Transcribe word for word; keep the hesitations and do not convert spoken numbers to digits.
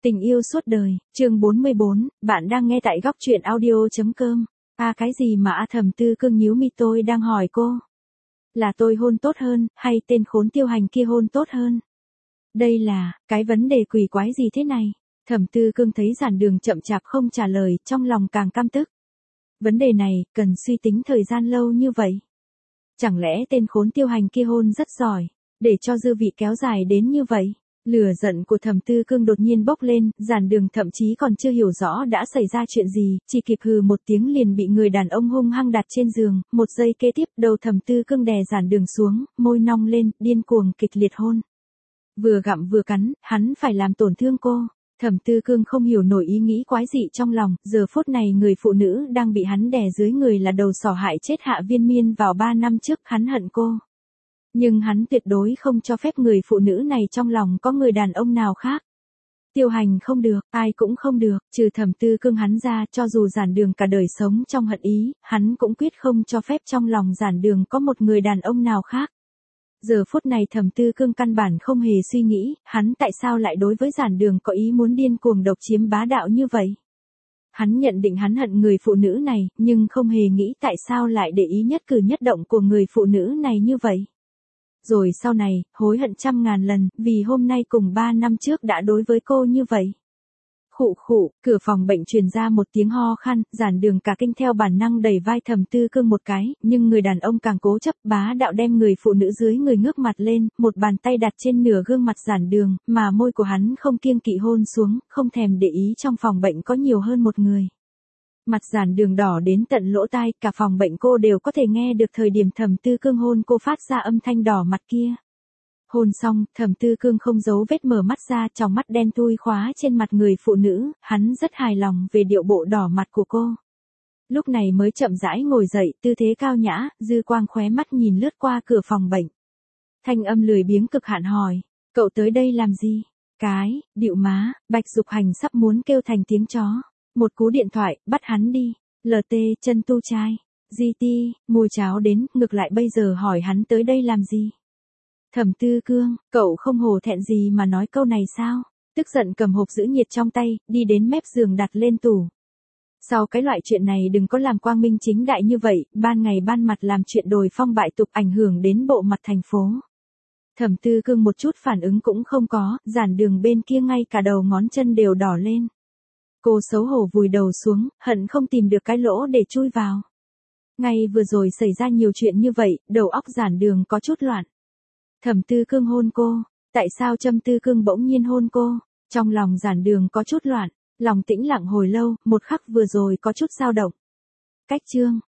Tình yêu suốt đời, chương bốn mươi bốn, bạn đang nghe tại góc truyện audio.com. À cái gì mà A Thẩm Tư Cương nhíu mi, tôi đang hỏi cô. Là tôi hôn tốt hơn, hay tên khốn Tiêu Hành kia hôn tốt hơn? Đây là, cái vấn đề quỷ quái gì thế này? Thẩm Tư Cương thấy Giản Đường chậm chạp không trả lời, trong lòng càng căm tức. Vấn đề này, cần suy tính thời gian lâu như vậy. Chẳng lẽ tên khốn Tiêu Hành kia hôn rất giỏi, để cho dư vị kéo dài đến như vậy? Lửa giận của Thẩm Tư Cương đột nhiên bốc lên, Giản Đường thậm chí còn chưa hiểu rõ đã xảy ra chuyện gì, chỉ kịp hừ một tiếng liền bị người đàn ông hung hăng đặt trên giường, một giây kế tiếp đầu Thẩm Tư Cương đè Giản Đường xuống, môi nong lên, điên cuồng kịch liệt hôn. Vừa gặm vừa cắn, hắn phải làm tổn thương cô. Thẩm Tư Cương không hiểu nổi ý nghĩ quái dị trong lòng, giờ phút này người phụ nữ đang bị hắn đè dưới người là đầu sỏ hại chết Hạ Viên Miên vào ba năm trước, hắn hận cô. Nhưng hắn tuyệt đối không cho phép người phụ nữ này trong lòng có người đàn ông nào khác. Tiêu Hành không được, ai cũng không được, trừ Thẩm Tư Cương hắn ra, cho dù Giản Đường cả đời sống trong hận ý, hắn cũng quyết không cho phép trong lòng Giản Đường có một người đàn ông nào khác. Giờ phút này Thẩm Tư Cương căn bản không hề suy nghĩ, hắn tại sao lại đối với Giản Đường có ý muốn điên cuồng độc chiếm bá đạo như vậy. Hắn nhận định hắn hận người phụ nữ này, nhưng không hề nghĩ tại sao lại để ý nhất cử nhất động của người phụ nữ này như vậy. Rồi sau này, hối hận trăm ngàn lần, vì hôm nay cùng ba năm trước đã đối với cô như vậy. Khụ khụ, cửa phòng bệnh truyền ra một tiếng ho khan, Giản Đường cả kinh theo bản năng đẩy vai Thẩm Tư Cương một cái, nhưng người đàn ông càng cố chấp, bá đạo đem người phụ nữ dưới người ngước mặt lên, một bàn tay đặt trên nửa gương mặt Giản Đường, mà môi của hắn không kiêng kỵ hôn xuống, không thèm để ý trong phòng bệnh có nhiều hơn một người. Mặt Giản Đường đỏ đến tận lỗ tai, cả phòng bệnh cô đều có thể nghe được thời điểm Thẩm Tư Cương hôn cô phát ra âm thanh đỏ mặt kia. Hôn xong, Thẩm Tư Cương không giấu vết mở mắt ra, tròng mắt đen thui khóa trên mặt người phụ nữ, hắn rất hài lòng về điệu bộ đỏ mặt của cô. Lúc này mới chậm rãi ngồi dậy, tư thế cao nhã, dư quang khóe mắt nhìn lướt qua cửa phòng bệnh. Thanh âm lười biếng cực hạn hỏi, cậu tới đây làm gì? Cái, điệu má, Bạch Dục Hành sắp muốn kêu thành tiếng chó. Một cú điện thoại, bắt hắn đi. lờ tê, chân tu trai. giê tê, mùi cháo đến, ngược lại bây giờ hỏi hắn tới đây làm gì? Thẩm Tư Cương, cậu không hổ thẹn gì mà nói câu này sao? Tức giận cầm hộp giữ nhiệt trong tay, đi đến mép giường đặt lên tủ. Sau cái loại chuyện này đừng có làm quang minh chính đại như vậy, ban ngày ban mặt làm chuyện đồi phong bại tục ảnh hưởng đến bộ mặt thành phố. Thẩm Tư Cương một chút phản ứng cũng không có, Giản Đường bên kia ngay cả đầu ngón chân đều đỏ lên. Cô xấu hổ vùi đầu xuống, hận không tìm được cái lỗ để chui vào. Ngay vừa rồi xảy ra nhiều chuyện như vậy, đầu óc Giản Đường có chút loạn. Thẩm Tư Cương hôn cô, tại sao Trâm Tư Cương bỗng nhiên hôn cô? Trong lòng Giản Đường có chút loạn, lòng tĩnh lặng hồi lâu, một khắc vừa rồi có chút dao động. Cách chương,